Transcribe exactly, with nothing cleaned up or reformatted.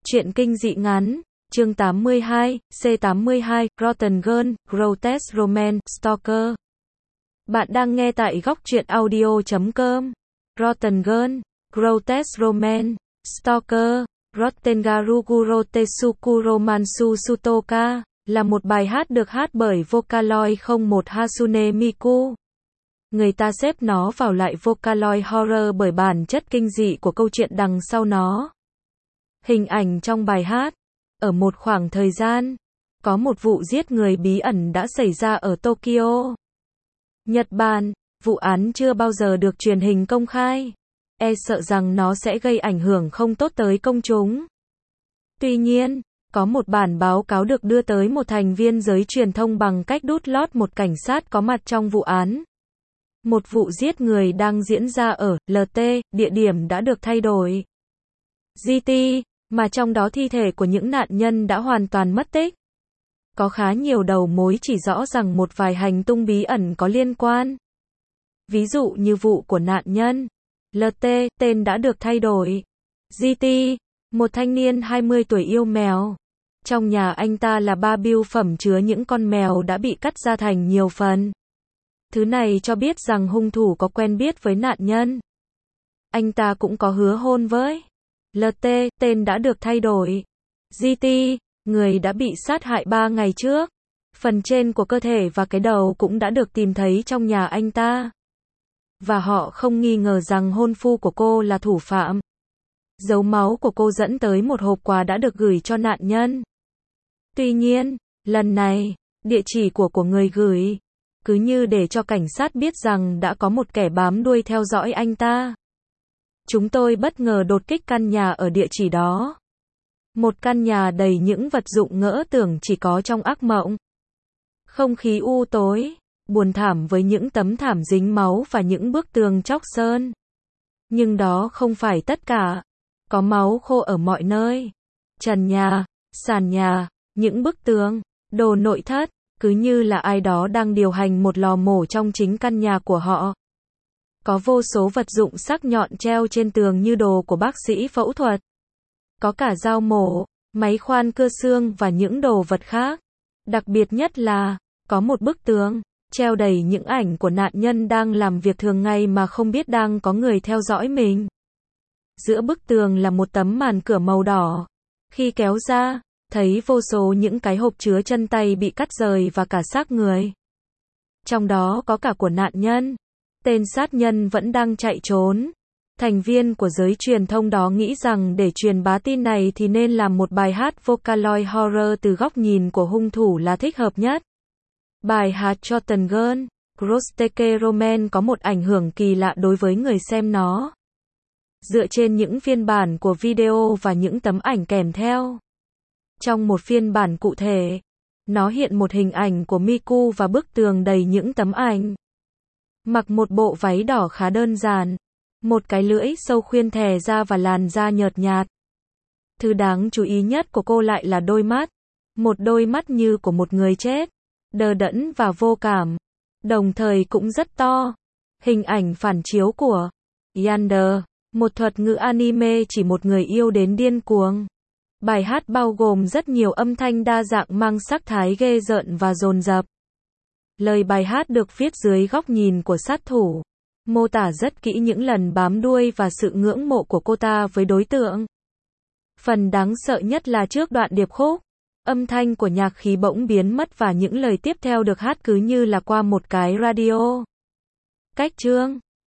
Truyện kinh dị ngắn, chương tám mươi hai, C tám mươi hai, Rotten Girl, Grotesque Romance, Stalker. Bạn đang nghe tại góc truyện audio chấm com. Rotten Girl, Grotesque Romance, Stalker, Rottengaru Gurotessuku Romansu Sutoka, là một bài hát được hát bởi Vocaloid không một Hatsune Miku. Người ta xếp nó vào loại Vocaloid horror bởi bản chất kinh dị của câu chuyện đằng sau nó. Hình ảnh trong bài hát. Ở một khoảng thời gian, có một vụ giết người bí ẩn đã xảy ra ở Tokyo, Nhật Bản. Vụ án chưa bao giờ được truyền hình công khai, e sợ rằng nó sẽ gây ảnh hưởng không tốt tới công chúng. Tuy nhiên, có một bản báo cáo được đưa tới một thành viên giới truyền thông bằng cách đút lót một cảnh sát có mặt trong vụ án. Một vụ giết người đang diễn ra ở lờ tê, địa điểm đã được thay đổi. giê tê, mà trong đó thi thể của những nạn nhân đã hoàn toàn mất tích. Có khá nhiều đầu mối chỉ rõ rằng một vài hành tung bí ẩn có liên quan. Ví dụ như vụ của nạn nhân lờ tê, tên đã được thay đổi. giê tê, một thanh niên hai mươi tuổi yêu mèo. Trong nhà anh ta là ba bưu phẩm chứa những con mèo đã bị cắt ra thành nhiều phần. Thứ này cho biết rằng hung thủ có quen biết với nạn nhân. Anh ta cũng có hứa hôn với lờ tê, tên đã được thay đổi. giê tê, người đã bị sát hại ba ngày trước. Phần trên của cơ thể và cái đầu cũng đã được tìm thấy trong nhà anh ta. Và họ không nghi ngờ rằng hôn phu của cô là thủ phạm. Dấu máu của cô dẫn tới một hộp quà đã được gửi cho nạn nhân. Tuy nhiên, lần này, địa chỉ của của người gửi, cứ như để cho cảnh sát biết rằng đã có một kẻ bám đuôi theo dõi anh ta. Chúng tôi bất ngờ đột kích căn nhà ở địa chỉ đó. Một căn nhà đầy những vật dụng ngỡ tưởng chỉ có trong ác mộng. Không khí u tối, buồn thảm với những tấm thảm dính máu và những bức tường chóc sơn. Nhưng đó không phải tất cả. Có máu khô ở mọi nơi. Trần nhà, sàn nhà, những bức tường, đồ nội thất, cứ như là ai đó đang điều hành một lò mổ trong chính căn nhà của họ. Có vô số vật dụng sắc nhọn treo trên tường như đồ của bác sĩ phẫu thuật. Có cả dao mổ, máy khoan cơ xương và những đồ vật khác. Đặc biệt nhất là, có một bức tường, treo đầy những ảnh của nạn nhân đang làm việc thường ngày mà không biết đang có người theo dõi mình. Giữa bức tường là một tấm màn cửa màu đỏ. Khi kéo ra, thấy vô số những cái hộp chứa chân tay bị cắt rời và cả xác người. Trong đó có cả của nạn nhân. Tên sát nhân vẫn đang chạy trốn. Thành viên của giới truyền thông đó nghĩ rằng để truyền bá tin này thì nên làm một bài hát Vocaloid horror từ góc nhìn của hung thủ là thích hợp nhất. Bài hát Rotten Girl, Grotesque Romance có một ảnh hưởng kỳ lạ đối với người xem nó. Dựa trên những phiên bản của video và những tấm ảnh kèm theo. Trong một phiên bản cụ thể, nó hiện một hình ảnh của Miku và bức tường đầy những tấm ảnh. Mặc một bộ váy đỏ khá đơn giản. Một cái lưỡi sâu khuyên thè ra và làn da nhợt nhạt. Thứ đáng chú ý nhất của cô lại là đôi mắt. Một đôi mắt như của một người chết. Đờ đẫn và vô cảm. Đồng thời cũng rất to. Hình ảnh phản chiếu của Yandere, một thuật ngữ anime chỉ một người yêu đến điên cuồng. Bài hát bao gồm rất nhiều âm thanh đa dạng mang sắc thái ghê rợn và dồn dập. Lời bài hát được viết dưới góc nhìn của sát thủ. Mô tả rất kỹ những lần bám đuôi và sự ngưỡng mộ của cô ta với đối tượng. Phần đáng sợ nhất là trước đoạn điệp khúc. Âm thanh của nhạc khí bỗng biến mất và những lời tiếp theo được hát cứ như là qua một cái radio. Cách chương